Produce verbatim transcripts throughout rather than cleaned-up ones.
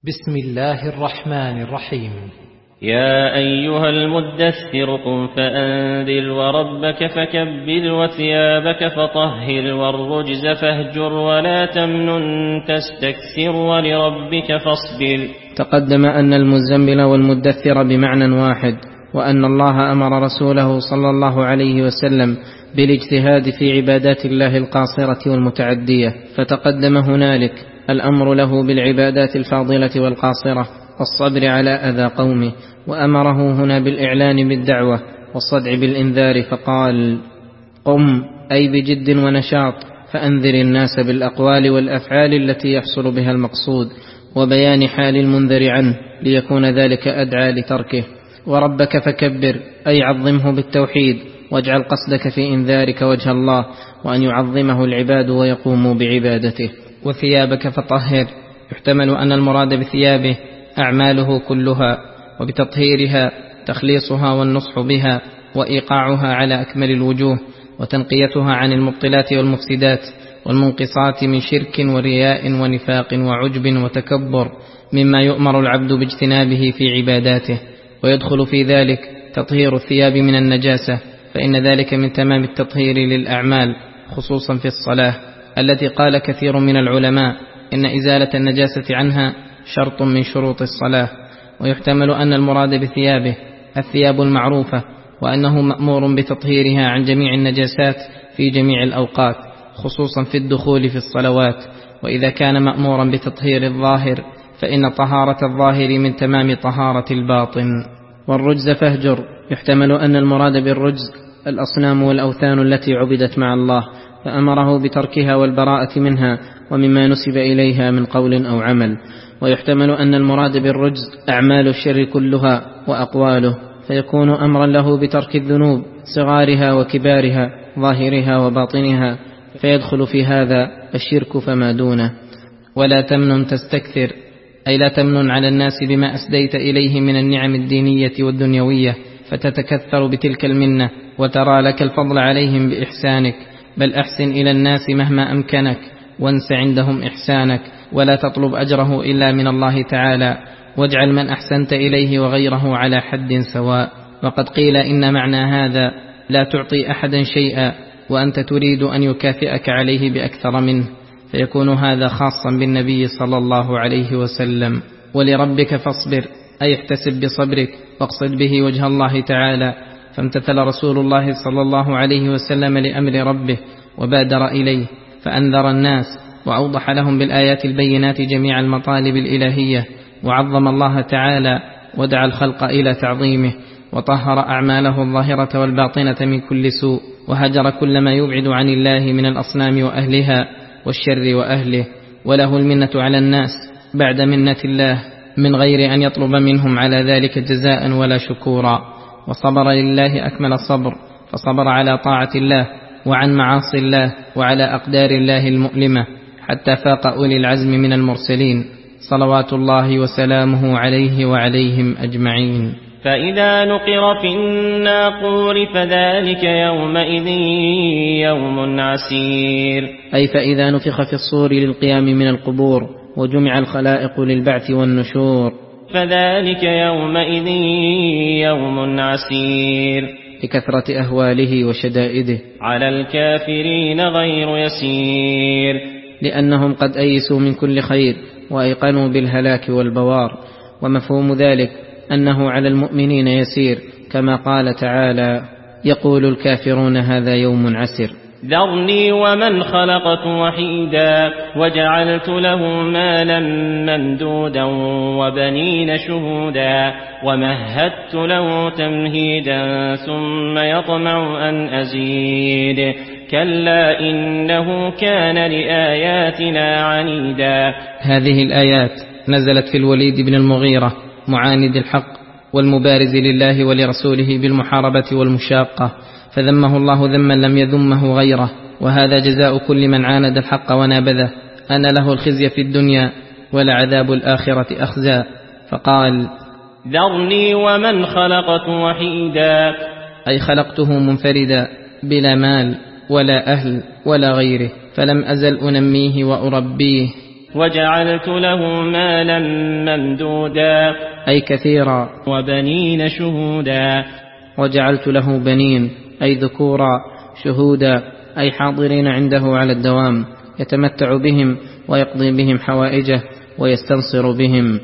بسم الله الرحمن الرحيم. يا أيها المدثر قم فأنذر وربك فكبر وثيابك فطهر والرجز فاهجر ولا تمنن تستكثر ولربك فاصبر. تقدم أن المزمل والمدثر بمعنى واحد، وأن الله أمر رسوله صلى الله عليه وسلم بالاجتهاد في عبادات الله القاصرة والمتعدية، فتقدم هنالك الأمر له بالعبادات الفاضلة والقاصرة والصبر على أذى قومه، وأمره هنا بالإعلان بالدعوة والصدع بالإنذار، فقال: قم، أي بجد ونشاط، فأنذر الناس بالأقوال والأفعال التي يحصل بها المقصود، وبيان حال المنذر عنه ليكون ذلك أدعى لتركه. وربك فكبر، أي عظمه بالتوحيد، واجعل قصدك في إنذارك وجه الله، وأن يعظمه العباد ويقوموا بعبادته. وثيابك فطهر، يحتمل أن المراد بثيابه أعماله كلها، وبتطهيرها تخليصها والنصح بها وإيقاعها على أكمل الوجوه، وتنقيتها عن المبطلات والمفسدات والمنقصات من شرك ورياء ونفاق وعجب وتكبر، مما يؤمر العبد باجتنابه في عباداته. ويدخل في ذلك تطهير الثياب من النجاسة، فإن ذلك من تمام التطهير للأعمال، خصوصا في الصلاة التي قال كثير من العلماء إن إزالة النجاسة عنها شرط من شروط الصلاة. ويحتمل أن المراد بثيابه الثياب المعروفة، وأنه مأمور بتطهيرها عن جميع النجاسات في جميع الأوقات، خصوصا في الدخول في الصلوات. وإذا كان مأمورا بتطهير الظاهر فإن طهارة الظاهر من تمام طهارة الباطن. والرجز فاهجر، يحتمل أن المراد بالرجز الأصنام والأوثان التي عبدت مع الله، فأمره بتركها والبراءة منها ومما نسب إليها من قول أو عمل. ويحتمل أن المراد بالرجز أعمال الشر كلها وأقواله، فيكون أمرا له بترك الذنوب صغارها وكبارها، ظاهرها وباطنها، فيدخل في هذا الشرك فما دونه. ولا تمنن تستكثر، أي لا تمنن على الناس بما أسديت إليه من النعم الدينية والدنيوية فتتكثر بتلك المنة وترى لك الفضل عليهم بإحسانك، بل أحسن إلى الناس مهما أمكنك، وانس عندهم إحسانك، ولا تطلب أجره إلا من الله تعالى، واجعل من أحسنت إليه وغيره على حد سواء. وقد قيل إن معنى هذا لا تعطي أحدا شيئا وأنت تريد أن يكافئك عليه بأكثر منه، فيكون هذا خاصا بالنبي صلى الله عليه وسلم. ولربك فاصبر، أي احتسب بصبرك واقصد به وجه الله تعالى. فامتثل رسول الله صلى الله عليه وسلم لأمر ربه وبادر إليه، فأنذر الناس وأوضح لهم بالآيات البينات جميع المطالب الإلهية، وعظم الله تعالى ودعا الخلق إلى تعظيمه، وطهر أعماله الظاهرة والباطنة من كل سوء، وهجر كل ما يبعد عن الله من الأصنام وأهلها والشر وأهله. وله المنة على الناس بعد منة الله من غير أن يطلب منهم على ذلك جزاء ولا شكورا. وصبر لله أكمل الصبر، فصبر على طاعة الله وعن معاصي الله وعلى أقدار الله المؤلمة، حتى فاق أولي العزم من المرسلين صلوات الله وسلامه عليه وعليهم أجمعين. فإذا نقر في الناقور فذلك يومئذ يوم عسير، أي فإذا نفخ في الصور للقيام من القبور وجمع الخلائق للبعث والنشور، فذلك يومئذ يوم عسير، لكثرة أهواله وشدائده، على الكافرين غير يسير، لأنهم قد أيسوا من كل خير وأيقنوا بالهلاك والبوار. ومفهوم ذلك أنه على المؤمنين يسير، كما قال تعالى: يقول الكافرون هذا يوم عسر. ذرني ومن خلقت وحيدا وجعلت له مالا ممدودا وبنين شهودا ومهدت له تمهيدا ثم يطمع أن أزيد كلا إنه كان لآياتنا عنيدا. هذه الآيات نزلت في الوليد بن المغيرة معاند الحق والمبارز لله ولرسوله بالمحاربة والمشاقة، فذمه الله ذما لم يذمه غيره، وهذا جزاء كل من عاند الحق ونابذه، أن له الخزي في الدنيا ولعذاب الآخرة أخزى. فقال: ذرني ومن خلقت وحيدا، أي خلقته منفردا بلا مال ولا أهل ولا غيره، فلم أزل أنميه وأربيه وجعلت له مالا ممدودا أي كثيرا، وبنين شهودا. وجعلت له بنين أي ذكورا، شهودا أي حاضرين عنده على الدوام، يتمتع بهم ويقضي بهم حوائجه ويستنصر بهم.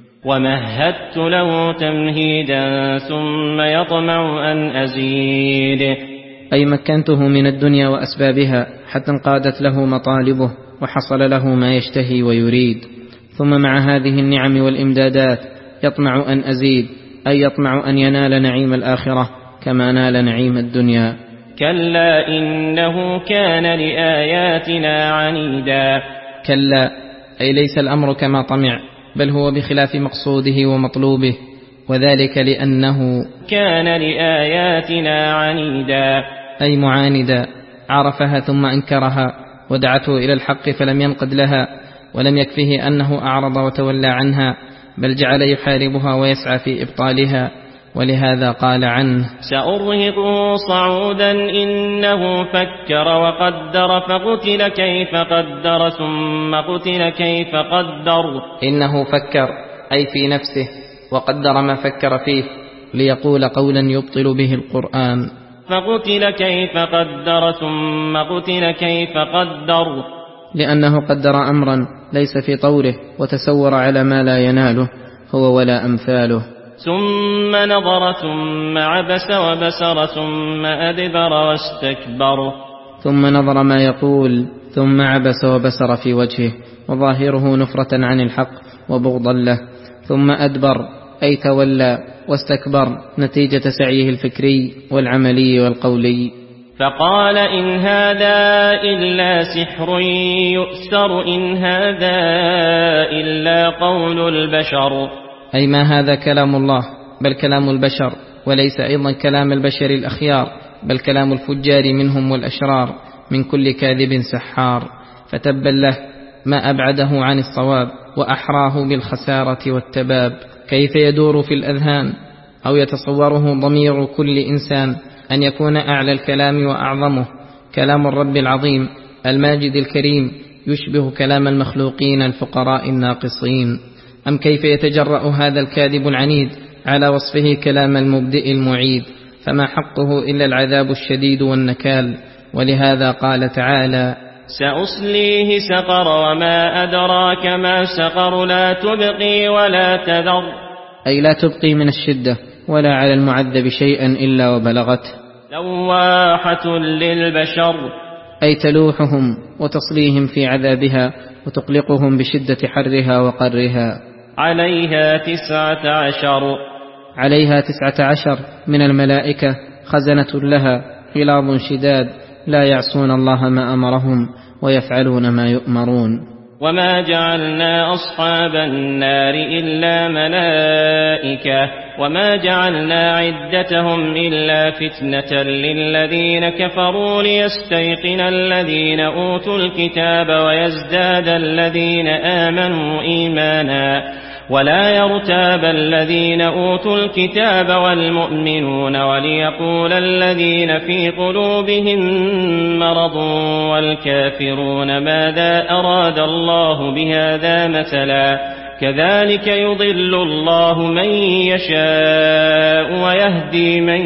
ومهدت له تمهيدا ثم يطمع أن أزيد، أي مكنته من الدنيا وأسبابها حتى انقادت له مطالبه وحصل له ما يشتهي ويريد. ثم مع هذه النعم والإمدادات يطمع أن أزيد، أي يطمع أن ينال نعيم الآخرة كما نال نعيم الدنيا. كلا إنه كان لآياتنا عنيدا. كلا أي ليس الأمر كما طمع، بل هو بخلاف مقصوده ومطلوبه، وذلك لأنه كان لآياتنا عنيدا أي معاندا، عرفها ثم أنكرها ودعته إلى الحق فلم ينقد لها، ولم يكفه أنه أعرض وتولى عنها، بل جعل يحاربها ويسعى في إبطالها. ولهذا قال عنه: سأرهقه صعودا إنه فكر وقدر فقتل كيف قدر ثم قتل كيف قدر. إنه فكر أي في نفسه، وقدر ما فكر فيه ليقول قولا يبطل به القرآن. فقتل كيف قدر ثم قتل كيف قدر، لأنه قدر أمرا ليس في طوره وتسور على ما لا يناله هو ولا أمثاله. ثم نظر ثم عبس وبسر ثم أدبر واستكبر. ثم نظر ما يقول ثم عبس وبسر في وجهه، وظاهره نفرة عن الحق وبغضا له. ثم أدبر أي تولى واستكبر نتيجة سعيه الفكري والعملي والقولي. فقال إن هذا إلا سحر يؤثر إن هذا إلا قول البشر، أي ما هذا كلام الله بل كلام البشر، وليس أيضا كلام البشر الأخيار بل كلام الفجار منهم والأشرار، من كل كاذب سحار. فتبا له ما أبعده عن الصواب وأحراه بالخسارة والتباب. كيف يدور في الأذهان أو يتصوره ضمير كل إنسان أن يكون أعلى الكلام وأعظمه كلام الرب العظيم الماجد الكريم يشبه كلام المخلوقين الفقراء الناقصين؟ أم كيف يتجرأ هذا الكاذب العنيد على وصفه كلام المبدئ المعيد؟ فما حقه إلا العذاب الشديد والنكال. ولهذا قال تعالى: سأصليه سقر وما أدراك ما سقر لا تبقي ولا تذر، أي لا تبقي من الشدة ولا على المعذب شيئا إلا وبلغته. لواحة للبشر، أي تلوحهم وتصليهم في عذابها وتقلقهم بشدة حرها وقرها. عليها تسعة عشر، عليها تسعة عشر من الملائكة خزنة لها غلاظ شداد لا يعصون الله ما أمرهم ويفعلون ما يؤمرون. وما جعلنا أصحاب النار إلا ملائكة وما جعلنا عدتهم إلا فتنة للذين كفروا ليستيقن الذين أوتوا الكتاب ويزداد الذين آمنوا إيمانا ولا يرتاب الذين أوتوا الكتاب والمؤمنون وليقول الذين في قلوبهم مرض والكافرون ماذا أراد الله بهذا مثلا كذلك يضل الله من يشاء ويهدي من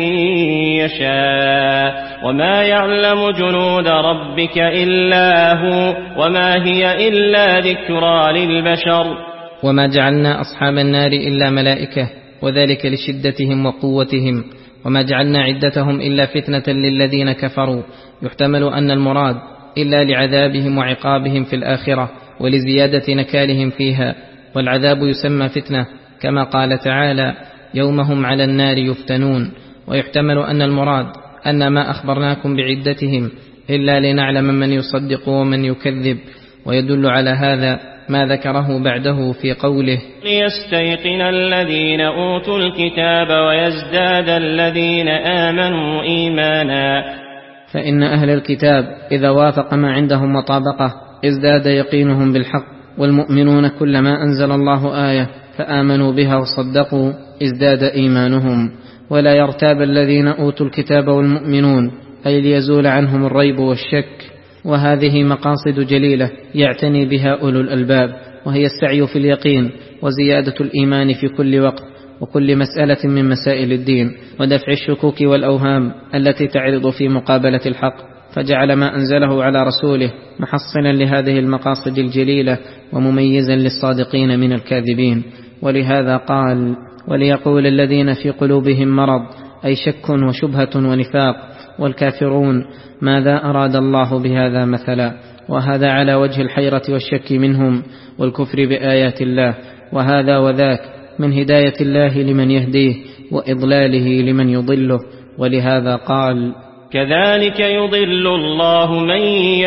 يشاء وما يعلم جنود ربك إلا هو وما هي إلا ذكرى للبشر. وما جعلنا أصحاب النار إلا ملائكة وذلك لشدتهم وقوتهم، وما جعلنا عدتهم إلا فتنة للذين كفروا، يحتمل أن المراد إلا لعذابهم وعقابهم في الآخرة ولزيادة نكالهم فيها، والعذاب يسمى فتنة كما قال تعالى يوم هم على النار يفتنون. ويحتمل أن المراد أن ما أخبرناكم بعدتهم إلا لنعلم من يصدق ومن يكذب، ويدل على هذا ما ذكره بعده في قوله ليستيقن الذين أوتوا الكتاب ويزداد الذين آمنوا إيمانا. فإن أهل الكتاب إذا وافق ما عندهم وطابقه ازداد يقينهم بالحق، والمؤمنون كلما أنزل الله آية فآمنوا بها وصدقوا ازداد إيمانهم. ولا يرتاب الذين أوتوا الكتاب والمؤمنون، أي ليزول عنهم الريب والشك. وهذه مقاصد جليلة يعتني بها أولو الألباب، وهي السعي في اليقين وزيادة الإيمان في كل وقت وكل مسألة من مسائل الدين، ودفع الشكوك والأوهام التي تعرض في مقابلة الحق، فجعل ما أنزله على رسوله محصلا لهذه المقاصد الجليلة ومميزا للصادقين من الكاذبين. ولهذا قال: وليقول الذين في قلوبهم مرض، أي شك وشبهة ونفاق، والكافرون ماذا أراد الله بهذا مثلا، وهذا على وجه الحيرة والشك منهم والكفر بآيات الله، وهذا وذاك من هداية الله لمن يهديه وإضلاله لمن يضله. ولهذا قال: كذلك يضل الله من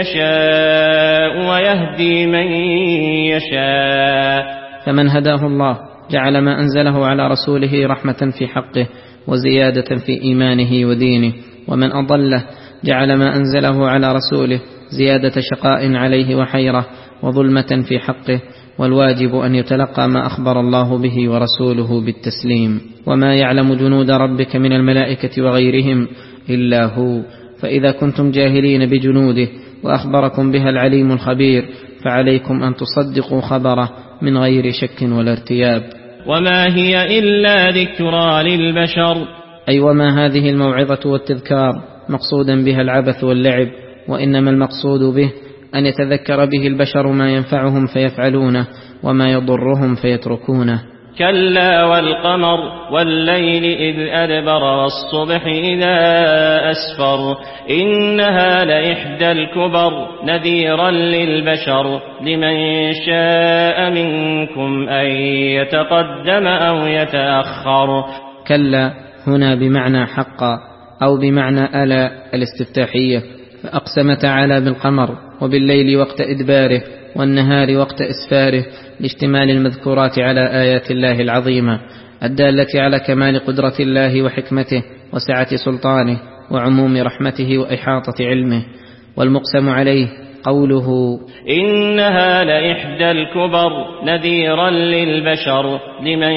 يشاء ويهدي من يشاء. فمن هداه الله جعل ما أنزله على رسوله رحمة في حقه وزيادة في إيمانه ودينه، ومن أضله جعل ما أنزله على رسوله زيادة شقاء عليه وحيرة وظلمة في حقه. والواجب أن يتلقى ما أخبر الله به ورسوله بالتسليم. وما يعلم جنود ربك من الملائكة وغيرهم إلا هو، فإذا كنتم جاهلين بجنوده وأخبركم بها العليم الخبير فعليكم أن تصدقوا خبره من غير شك ولا ارتياب. وما هي إلا ذكرى للبشر، أي وما هذه الموعظة والتذكار مقصودا بها العبث واللعب، وإنما المقصود به أن يتذكر به البشر ما ينفعهم فيفعلونه وما يضرهم فيتركونه. كلا والقمر والليل إذ أدبر والصبح إذا أسفر إنها لإحدى الكبر نذيرا للبشر لمن شاء منكم أن يتقدم أو يتأخر. كلا هنا بمعنى حقا أو بمعنى ألا الاستفتاحية، فأقسم تعالى بالقمر وبالليل وقت إدباره والنهار وقت إسفاره لاشتمال المذكورات على آيات الله العظيمة الدالة على كمال قدرة الله وحكمته وسعة سلطانه وعموم رحمته وإحاطة علمه. والمقسم عليه قوله: إنها لإحدى الكبر نذيرا للبشر لمن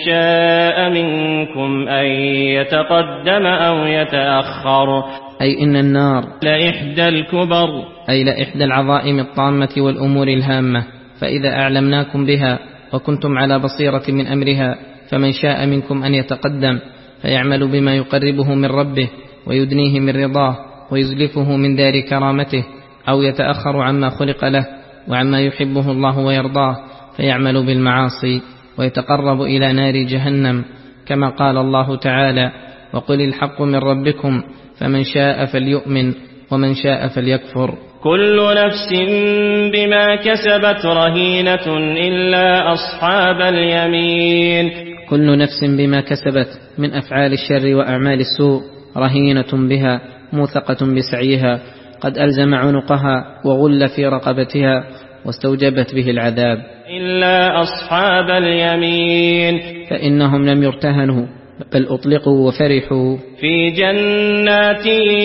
شاء منكم أن يتقدم أو يتأخر. أي إن النار لإحدى الكبر، أي لإحدى العظائم الطامة والأمور الهامة، فإذا أعلمناكم بها وكنتم على بصيرة من أمرها فمن شاء منكم أن يتقدم فيعمل بما يقربه من ربه ويدنيه من رضاه ويزلفه من دار كرامته، أو يتأخر عما خلق له وعما يحبه الله ويرضاه فيعمل بالمعاصي ويتقرب إلى نار جهنم، كما قال الله تعالى: وقل الحق من ربكم فمن شاء فليؤمن ومن شاء فليكفر. كل نفس بما كسبت رهينة إلا أصحاب اليمين. كل نفس بما كسبت من أفعال الشر وأعمال السوء رهينة بها موثقة بسعيها، قد ألزم عنقها وغل في رقبتها واستوجبت به العذاب. إلا أصحاب اليمين فإنهم لم يرتهنوا بل أطلقوا وفرحوا. في جنات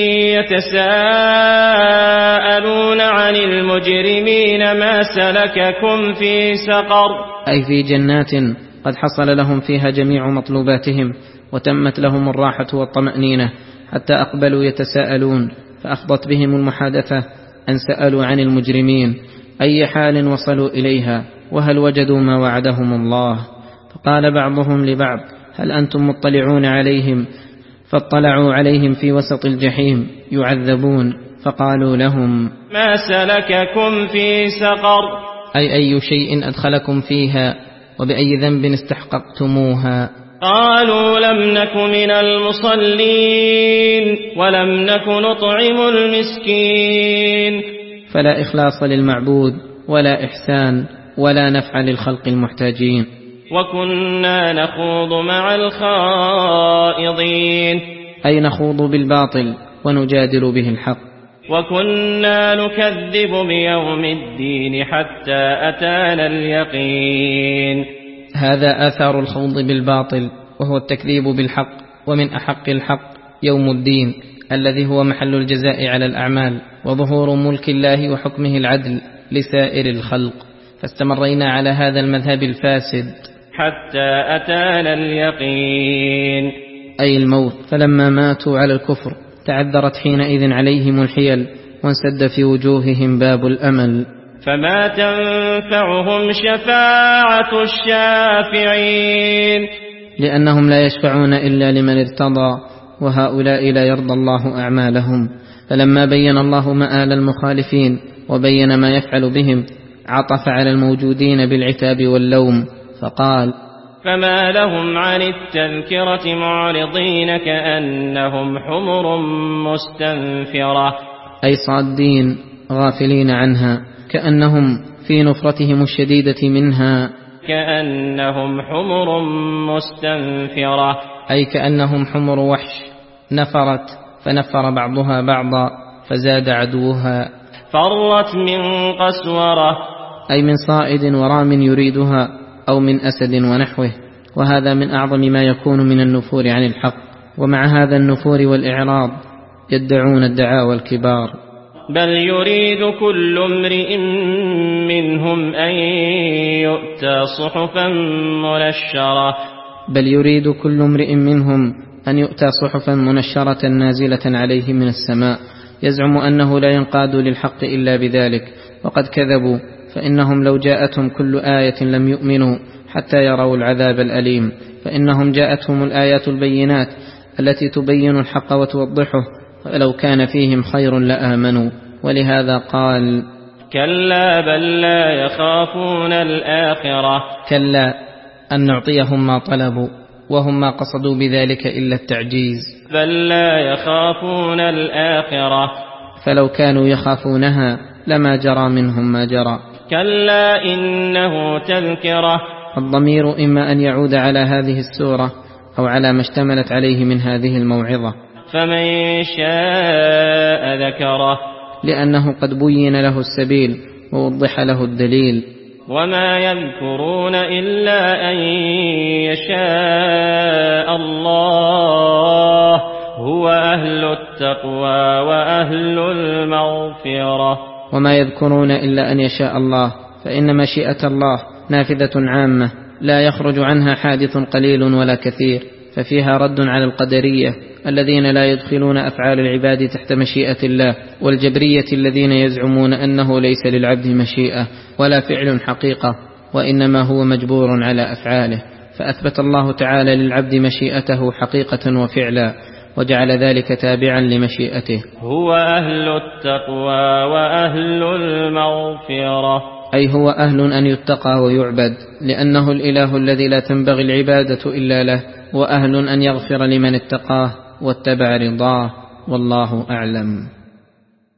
يتساءلون عن المجرمين ما سلككم في سقر. أي في جنات قد حصل لهم فيها جميع مطلوباتهم وتمت لهم الراحة والطمأنينة حتى أقبلوا يتساءلون، فأخضت بهم المحادثة أن سألوا عن المجرمين أي حال وصلوا إليها وهل وجدوا ما وعدهم الله. فقال بعضهم لبعض: هل أنتم مطلعون عليهم؟ فاطلعوا عليهم في وسط الجحيم يعذبون، فقالوا لهم: ما سلككم في سقر؟ أي أي شيء أدخلكم فيها وبأي ذنب استحققتموها؟ قالوا: لم نك من المصلين ولم نك نطعم المسكين. فلا إخلاص للمعبود ولا إحسان ولا نفع للخلق المحتاجين. وكنا نخوض مع الخائضين، أي نخوض بالباطل ونجادل به الحق. وكنا نكذب بيوم الدين حتى أتانا اليقين. هذا آثار الخوض بالباطل وهو التكذيب بالحق، ومن أحق الحق يوم الدين الذي هو محل الجزاء على الأعمال وظهور ملك الله وحكمه العدل لسائر الخلق. فاستمرينا على هذا المذهب الفاسد حتى أتانا اليقين، أي الموت. فلما ماتوا على الكفر تعذرت حينئذ عليهم الحيل وانسد في وجوههم باب الأمل. فما تنفعهم شفاعة الشافعين، لأنهم لا يشفعون إلا لمن ارتضى، وهؤلاء لا يرضى الله أعمالهم. فلما بين الله مآل المخالفين وبين ما يفعل بهم، عطف على الموجودين بالعتاب واللوم فقال: فما لهم عن التذكرة معرضين كأنهم حمر مستنفرة، أي صادين غافلين عنها، كأنهم في نفرتهم الشديدة منها. كأنهم حمر مستنفرة، أي كأنهم حمر وحش نفرت فنفر بعضها بعضا فزاد عدوها. فرت من قسورة، أي من صائد ورام يريدها، أو من أسد ونحوه. وهذا من أعظم ما يكون من النفور عن الحق. ومع هذا النفور والإعراض يدعون الدعاوى الكبار. بل يريد كل امرئ منهم أن يؤتى صحفا منشرة، بل يريد كل امرئ منهم أن يؤتى صحفا منشرة نازلة عليه من السماء، يزعم أنه لا ينقاد للحق إلا بذلك. وقد كذبوا، فإنهم لو جاءتهم كل آية لم يؤمنوا حتى يروا العذاب الأليم، فإنهم جاءتهم الآيات البينات التي تبين الحق وتوضحه، ولو كان فيهم خير لآمنوا. ولهذا قال: كلا بل لا يخافون الآخرة. كلا أن نعطيهم ما طلبوا، وهم ما قصدوا بذلك إلا التعجيز. بل لا يخافون الآخرة، فلو كانوا يخافونها لما جرى منهم ما جرى. كلا إنه تذكرة. الضمير إما أن يعود على هذه السورة أو على ما اشتملت عليه من هذه الموعظة. فمن شاء ذكره، لأنه قد بين له السبيل ووضح له الدليل. وما يذكرون إلا أن يشاء الله، هو أهل التقوى وأهل المغفرة. وما يذكرون إلا أن يشاء الله، فإن مشيئة الله نافذة عامة لا يخرج عنها حادث قليل ولا كثير، ففيها رد على القدرية الذين لا يدخلون أفعال العباد تحت مشيئة الله، والجبرية الذين يزعمون أنه ليس للعبد مشيئة ولا فعل حقيقة، وإنما هو مجبور على أفعاله. فأثبت الله تعالى للعبد مشيئته حقيقة وفعلا، وجعل ذلك تابعا لمشيئته. هو أهل التقوى وأهل المغفرة، أي هو أهل أن يتقى ويعبد، لأنه الإله الذي لا تنبغي العبادة إلا له، وأهل أن يغفر لمن اتقاه واتبع رضاه. والله أعلم.